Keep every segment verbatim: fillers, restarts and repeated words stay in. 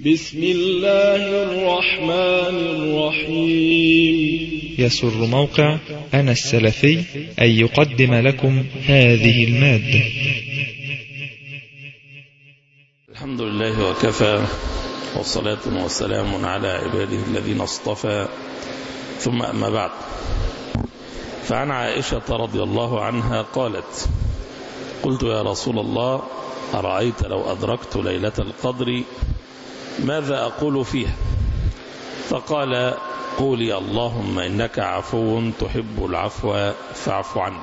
بسم الله الرحمن الرحيم. يسر موقع أنا السلفي أن يقدم لكم هذه المادة. الحمد لله وكفى، والصلاة والسلام على عباده الذين اصطفى، ثم أما بعد. فعن عائشة رضي الله عنها قالت: قلت يا رسول الله، أرأيت لو أدركت ليلة القدر ماذا أقول فيها؟ فقال: قولي اللهم إنك عفو تحب العفو فاعف عني.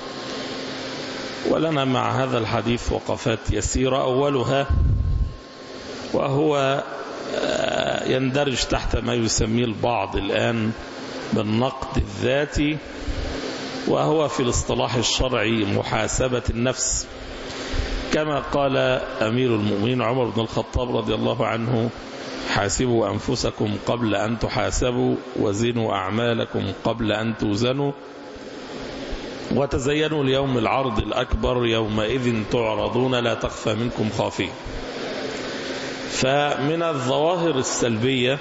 ولنا مع هذا الحديث وقفات يسيرة، أولها وهو يندرج تحت ما يسميه البعض الآن بالنقد الذاتي، وهو في الاصطلاح الشرعي محاسبة النفس، كما قال أمير المؤمنين عمر بن الخطاب رضي الله عنه: حاسبوا أنفسكم قبل أن تحاسبوا، وزنوا أعمالكم قبل أن توزنوا، وتزينوا ليوم العرض الأكبر، يومئذ تعرضون لا تخفى منكم خافية. فمن الظواهر السلبية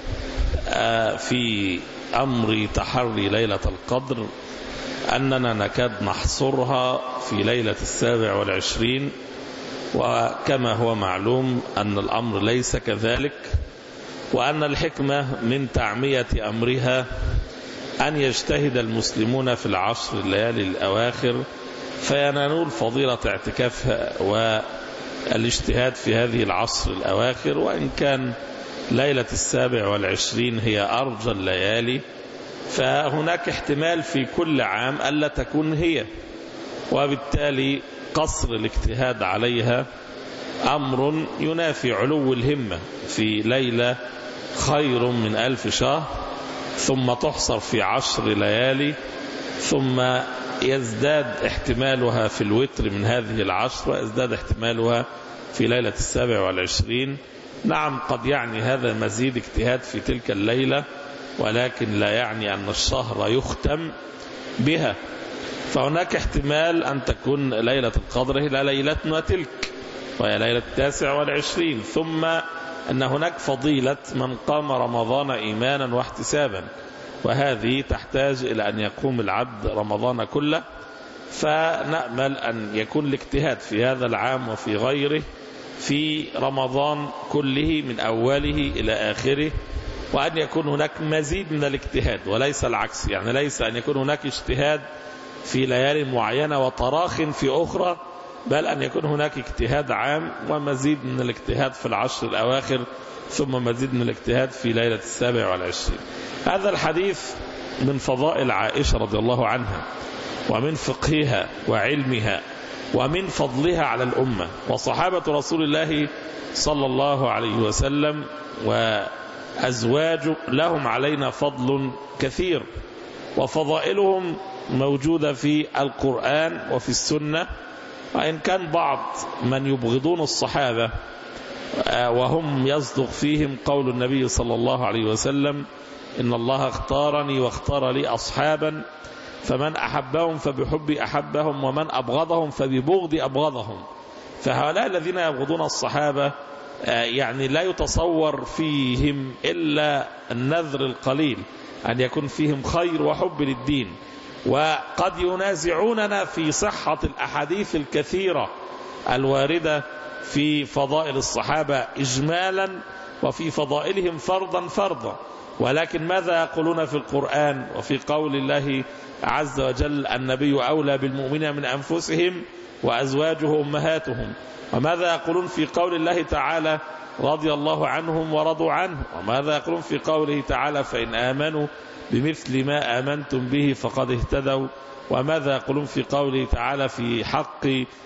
في أمر تحري ليلة القدر أننا نكاد نحصرها في ليلة السابع والعشرين، وكما هو معلوم أن الأمر ليس كذلك، وأن الحكمة من تعمية أمرها أن يجتهد المسلمون في العشر الليالي الأواخر فينالون فضيلة اعتكافها والاجتهاد في هذه العشر الأواخر، وإن كان ليلة السابع والعشرين هي أرجى الليالي، فهناك احتمال في كل عام ألا تكون هي، وبالتالي قصر الاجتهاد عليها أمر ينافي علو الهمة في ليلة خير من ألف شهر، ثم تحصر في عشر ليالي، ثم يزداد احتمالها في الوتر من هذه العشر، ويزداد احتمالها في ليلة السابع والعشرين. نعم، قد يعني هذا مزيد اجتهاد في تلك الليلة، ولكن لا يعني أن الشهر يختم بها، فهناك احتمال أن تكون ليلة القدر هي ليلتنا تلك، وهي ليلة التاسع والعشرين، ثم أن هناك فضيلة من قام رمضان إيمانا واحتسابا، وهذه تحتاج إلى أن يقوم العبد رمضان كله. فنأمل أن يكون الاجتهاد في هذا العام وفي غيره في رمضان كله من أوله إلى آخره، وأن يكون هناك مزيد من الاجتهاد وليس العكس، يعني ليس أن يكون هناك اجتهاد في ليالي معينة وتراخ في أخرى، بل أن يكون هناك اجتهاد عام ومزيد من الاجتهاد في العشر الأواخر، ثم مزيد من الاجتهاد في ليلة السابع والعشرين. هذا الحديث من فضائل عائشة رضي الله عنها، ومن فقهها وعلمها، ومن فضلها على الأمة، وصحابة رسول الله صلى الله عليه وسلم وأزواج لهم علينا فضل كثير، وفضائلهم موجودة في القرآن وفي السنة. وإن كان بعض من يبغضون الصحابة وهم يصدق فيهم قول النبي صلى الله عليه وسلم: إن الله اختارني واختار لي أصحابا، فمن أحبهم فبحبي أحبهم، ومن أبغضهم فببغضي أبغضهم. فهؤلاء الذين يبغضون الصحابة يعني لا يتصور فيهم إلا النذر القليل أن يكون فيهم خير وحب للدين، وقد ينازعوننا في صحة الأحاديث الكثيرة الواردة في فضائل الصحابة إجمالا، وفي فضائلهم فرضا فرضا، ولكن ماذا يقولون في القرآن وفي قول الله عز وجل: النبي أولى بالمؤمنين من أنفسهم وأزواجه أمهاتهم؟ وماذا يقولون في قول الله تعالى: رضي الله عنهم ورضوا عنه؟ وماذا يقولون في قوله تعالى: فإن آمنوا بمثل ما آمنتم به فقد اهتدوا؟ وماذا يقولون في قوله تعالى في حق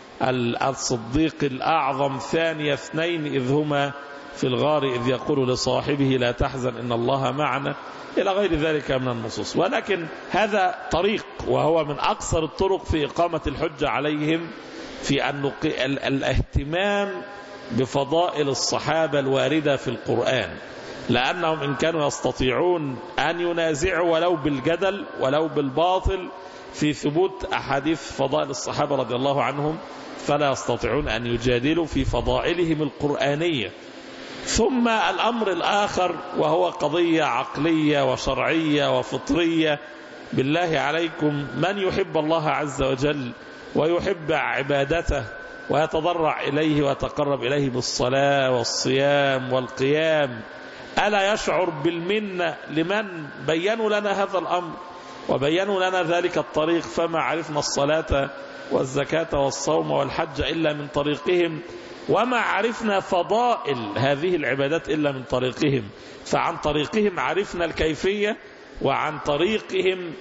الصديق الأعظم: ثاني اثنين إذ هما في الغار إذ يقول لصاحبه لا تحزن إن الله معنا، إلى غير ذلك من النصوص. ولكن هذا طريق، وهو من أقصر الطرق في إقامة الحجة عليهم في أن الاهتمام بفضائل الصحابة الواردة في القرآن، لأنهم إن كانوا يستطيعون أن ينازعوا ولو بالجدل ولو بالباطل في ثبوت أحاديث فضائل الصحابة رضي الله عنهم، فلا يستطيعون أن يجادلوا في فضائلهم القرآنية. ثم الأمر الآخر وهو قضية عقلية وشرعية وفطرية. بالله عليكم من يحب الله عز وجل ويحب عبادته ويتضرع إليه ويتقرب إليه بالصلاة والصيام والقيام ألا يشعر بالمنة لمن بيّنوا لنا هذا الأمر وبيّنوا لنا ذلك الطريق؟ فما عرفنا الصلاة والزكاة والصوم والحج إلا من طريقهم، وما عرفنا فضائل هذه العبادات إلا من طريقهم. فعن طريقهم عرفنا الكيفية، وعن طريقهم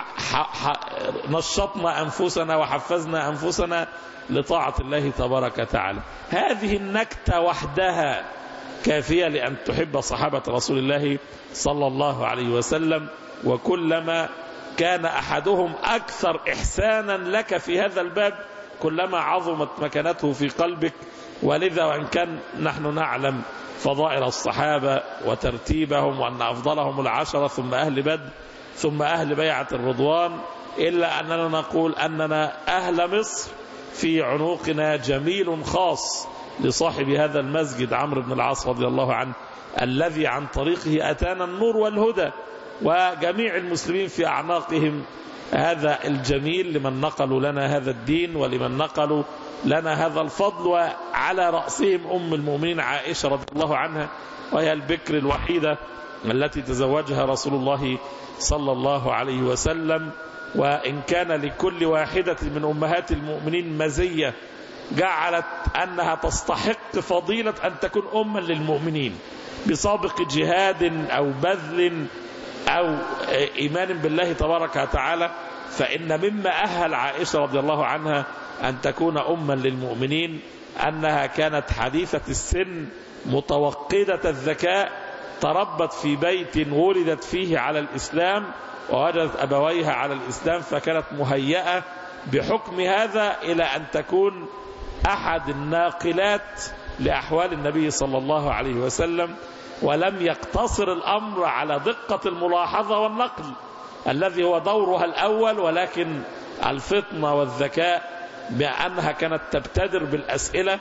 نشطنا أنفسنا وحفزنا أنفسنا لطاعة الله تبارك وتعالى. هذه النكتة وحدها كافية لأن تحب صحابة رسول الله صلى الله عليه وسلم. وكلما كان أحدهم أكثر إحسانا لك في هذا الباب كلما عظمت مكانته في قلبك. ولذا وإن كان نحن نعلم فضائل الصحابة وترتيبهم وأن أفضلهم العشرة ثم أهل بدر ثم أهل بيعة الرضوان، إلا أننا نقول أننا أهل مصر في عنقنا جميل خاص لصاحب هذا المسجد عمرو بن العاص رضي الله عنه، الذي عن طريقه أتانا النور والهدى، وجميع المسلمين في أعناقهم هذا الجميل لمن نقلوا لنا هذا الدين ولمن نقلوا لنا هذا الفضل. وعلى رأسهم أم المؤمنين عائشة رضي الله عنها، وهي البكر الوحيدة التي تزوجها رسول الله صلى الله عليه وسلم. وإن كان لكل واحدة من أمهات المؤمنين مزية جعلت أنها تستحق فضيلة أن تكون أما للمؤمنين بسابق جهاد أو بذل أو إيمان بالله تبارك وتعالى، فإن مما أهل عائشة رضي الله عنها أن تكون أما للمؤمنين أنها كانت حديثة السن متوقدة الذكاء، تربت في بيت ولدت فيه على الإسلام ووجدت أبويها على الإسلام، فكانت مهيئة بحكم هذا إلى أن تكون أحد الناقلات لأحوال النبي صلى الله عليه وسلم. ولم يقتصر الأمر على دقة الملاحظة والنقل الذي هو دورها الأول، ولكن الفطنة والذكاء بأنها كانت تبتدر بالأسئلة.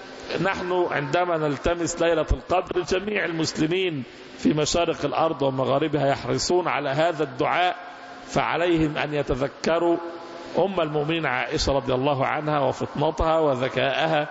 نحن عندما نلتمس ليلة القدر جميع المسلمين في مشارق الأرض ومغاربها يحرصون على هذا الدعاء، فعليهم أن يتذكروا أم المؤمنين عائشة رضي الله عنها وفطنتها وذكائها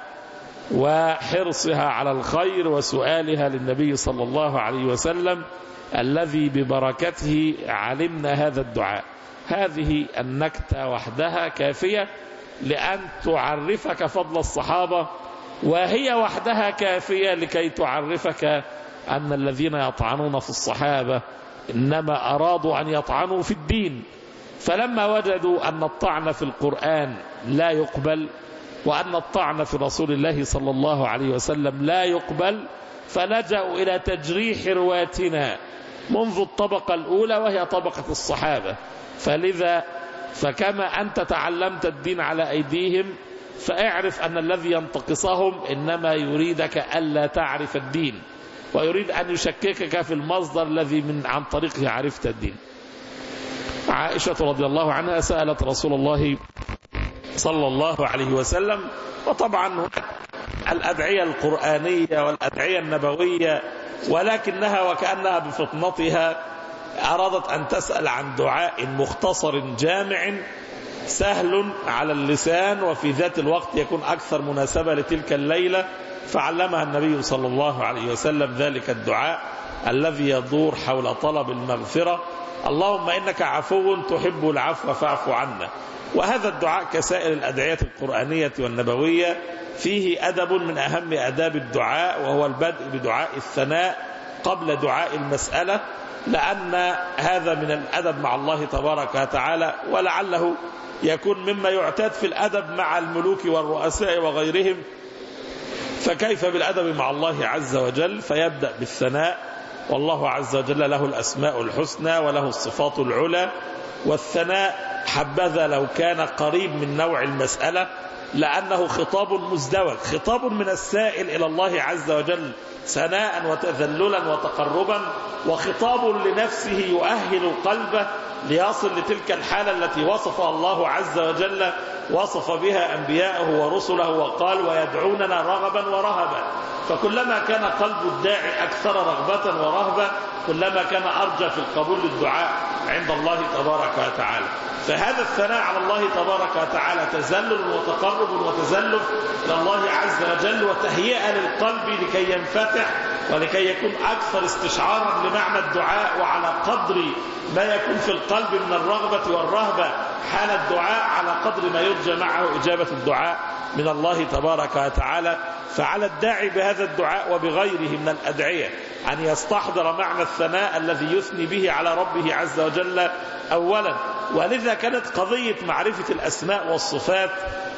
وحرصها على الخير وسؤالها للنبي صلى الله عليه وسلم الذي ببركته علمنا هذا الدعاء. هذه النكتة وحدها كافية لأن تعرفك فضل الصحابة، وهي وحدها كافية لكي تعرفك أن الذين يطعنون في الصحابة إنما أرادوا أن يطعنوا في الدين، فلما وجدوا أن الطعن في القرآن لا يقبل وأن الطعن في رسول الله صلى الله عليه وسلم لا يقبل، فلجأوا إلى تجريح رواتنا منذ الطبقة الأولى وهي طبقة الصحابة. فلذا فكما أنت تعلمت الدين على أيديهم فاعرف أن الذي ينتقصهم إنما يريدك ألا تعرف الدين، ويريد أن يشككك في المصدر الذي من عن طريقه عرفت الدين. عائشة رضي الله عنها سألت رسول الله صلى الله عليه وسلم، وطبعا هناك الأدعية القرآنية والأدعية النبوية، ولكنها وكأنها بفطنتها أرادت أن تسأل عن دعاء مختصر جامع سهل على اللسان وفي ذات الوقت يكون أكثر مناسبة لتلك الليلة، فعلمها النبي صلى الله عليه وسلم ذلك الدعاء الذي يدور حول طلب المغفرة: اللهم إنك عفو تحب العفو فاعف عنا. وهذا الدعاء كسائر الأدعية القرآنية والنبوية فيه أدب من أهم أداب الدعاء، وهو البدء بدعاء الثناء قبل دعاء المسألة، لأن هذا من الأدب مع الله تبارك وتعالى، ولعله يكون مما يعتاد في الأدب مع الملوك والرؤساء وغيرهم، فكيف بالأدب مع الله عز وجل؟ فيبدأ بالثناء، والله عز وجل له الأسماء الحسنى وله الصفات العلى، والثناء حبذا لو كان قريب من نوع المسألة، لأنه خطاب مزدوج، خطاب من السائل إلى الله عز وجل ثناء وتذللا وتقربا، وخطاب لنفسه يؤهل قلبه ليصل لتلك الحالة التي وصفها الله عز وجل وصف بها أنبياءه ورسله وقال: ويدعوننا رغبا ورهبا. فكلما كان قلب الداعي أكثر رغبة ورهبة كلما كان أرجى في القبول للدعاء عند الله تبارك وتعالى. فهذا الثناء على الله تبارك وتعالى تذلل وتقرب وتزلف إلى الله عز وجل وتهيئة للقلب لكي ينفتح ولكي يكون أكثر استشعارا لمعنى الدعاء، وعلى قدر ما يكون في القلب من الرغبة والرهبة حال الدعاء على قدر ما يرجى معه إجابة الدعاء من الله تبارك وتعالى. فعلى الداعي بهذا الدعاء وبغيره من الأدعية أن يستحضر معنى الثناء الذي يثني به على ربه عز وجل أولا. ولذا كانت قضية معرفة الأسماء والصفات،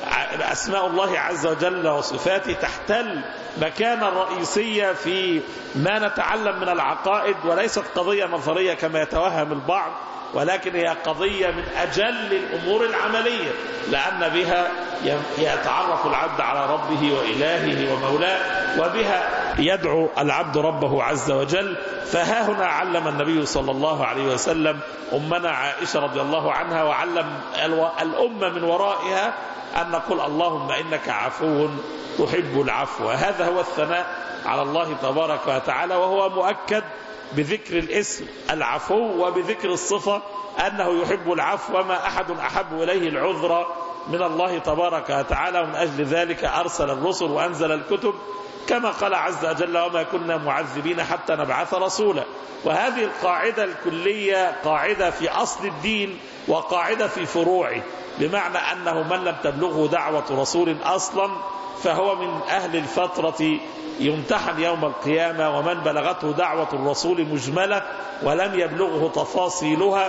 أسماء الله عز وجل وصفاته تحتل مكانة رئيسية في ما نتعلم من العقائد، وليست قضية نظرية كما يتوهم البعض، ولكن هي قضية من أجل الأمور العملية، لأن بها يتعرف العبد على ربه وإلهه ومولاه، وبها يدعو العبد ربه عز وجل. فها هنا علم النبي صلى الله عليه وسلم أمنا عائشة رضي الله عنها، وعلم الأمة من ورائها أن نقول اللهم إنك عفو تحب العفو. هذا هو الثناء على الله تبارك وتعالى، وهو مؤكد بذكر الاسم العفو وبذكر الصفة أنه يحب العفو، وما أحد أحب إليه العذر من الله تبارك وتعالى. ومن أجل ذلك أرسل الرسل وأنزل الكتب كما قال عز وجل وما كنا معذبين حتى نبعث رسولا. وهذه القاعدة الكلية قاعدة في أصل الدين وقاعدة في فروعه، بمعنى أنه من لم تبلغه دعوة رسول أصلا فهو من أهل الفترة يمتحن يوم القيامة، ومن بلغته دعوة الرسول مجملة ولم يبلغه تفاصيلها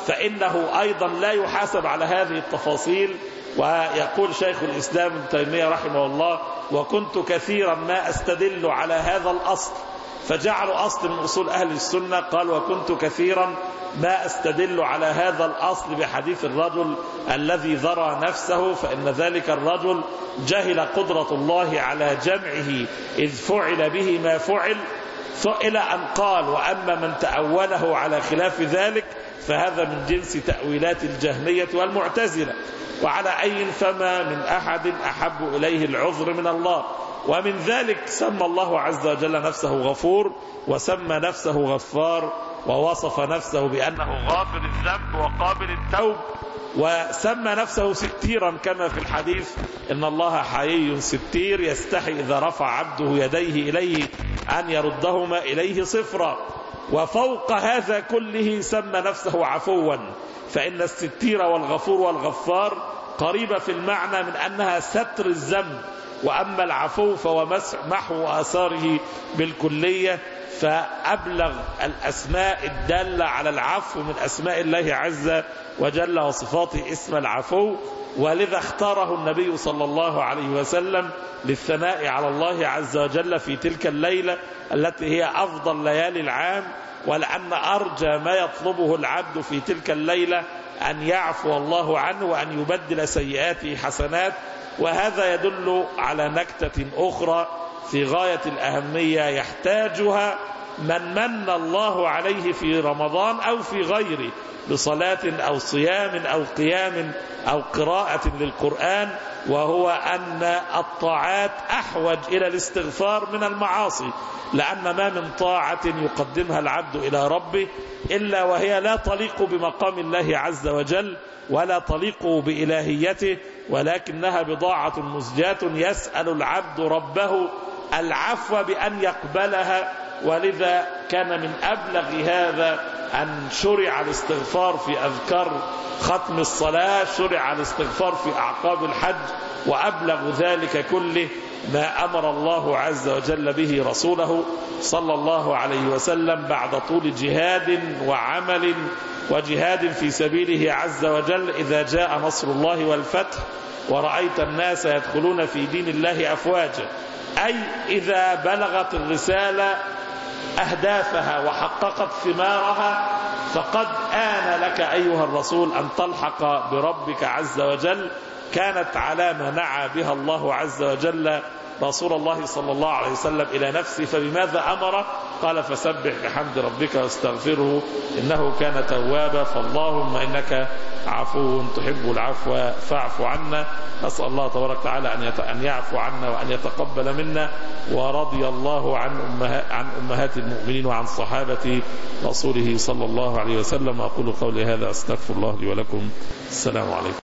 فإنه أيضا لا يحاسب على هذه التفاصيل. ويقول شيخ الإسلام ابن تيمية رحمه الله وكنت كثيرا ما أستدل على هذا الأصل، فجعلوا أصل من أصول أهل السنة، قال وكنت كثيرا ما أستدل على هذا الأصل بحديث الرجل الذي ذرى نفسه، فإن ذلك الرجل جهل قدرة الله على جمعه إذ فعل به ما فعل، إلى أن قال وأما من تأوله على خلاف ذلك فهذا من جنس تأويلات الجهمية والمعتزلة. وعلى أي فما من أحد أحب إليه العذر من الله. ومن ذلك سمى الله عز وجل نفسه غفور، وسمى نفسه غفار، ووصف نفسه بأنه غافر الذنب وقابل التوب، وسمى نفسه ستيرا كما في الحديث إن الله حيي ستير يستحي إذا رفع عبده يديه إليه أن يردهما إليه صفرا. وفوق هذا كله سمى نفسه عفوا، فإن الستير والغفور والغفار قريبة في المعنى من أنها ستر الذنب، وأما العفو فهو محو آثاره بالكلية. فأبلغ الأسماء الدالة على العفو من أسماء الله عز وجل وصفاته اسم العفو، ولذا اختاره النبي صلى الله عليه وسلم للثناء على الله عز وجل في تلك الليلة التي هي أفضل ليالي العام، ولأن أرجى ما يطلبه العبد في تلك الليلة أن يعفو الله عنه وأن يبدل سيئاته حسنات. وهذا يدل على نكتة أخرى في غاية الأهمية يحتاجها من من الله عليه في رمضان أو في غيره بصلاة أو صيام أو قيام أو قراءة للقرآن، وهو أن الطاعات أحوج إلى الاستغفار من المعاصي، لأن ما من طاعة يقدمها العبد إلى ربه إلا وهي لا تليق بمقام الله عز وجل ولا تليق بإلهيته، ولكنها بضاعة مزجاة يسأل العبد ربه العفو بأن يقبلها. ولذا كان من أبلغ هذا أن شرع الاستغفار في أذكار ختم الصلاة، شرع الاستغفار في أعقاب الحج، وأبلغ ذلك كله ما أمر الله عز وجل به رسوله صلى الله عليه وسلم بعد طول جهاد وعمل وجهاد في سبيله عز وجل. إذا جاء نصر الله والفتح ورأيت الناس يدخلون في دين الله أفواجا، أي إذا بلغت الرسالة أهدافها وحققت ثمارها فقد آن لك أيها الرسول أن تلحق بربك عز وجل. كانت علامة نعى بها الله عز وجل رسول الله صلى الله عليه وسلم إلى نفسه فبماذا أمر؟ قال فسبح بحمد ربك واستغفره إنه كان توابا. فاللهم إنك عفو تحب العفو فاعف عنا. أسأل الله تبارك وتعالى أن يعفو عنا وأن يتقبل منا. ورضي الله عن عن أمهات المؤمنين وعن صحابة رسوله صلى الله عليه وسلم. أقول قولي هذا أستغفر الله لي ولكم. السلام عليكم.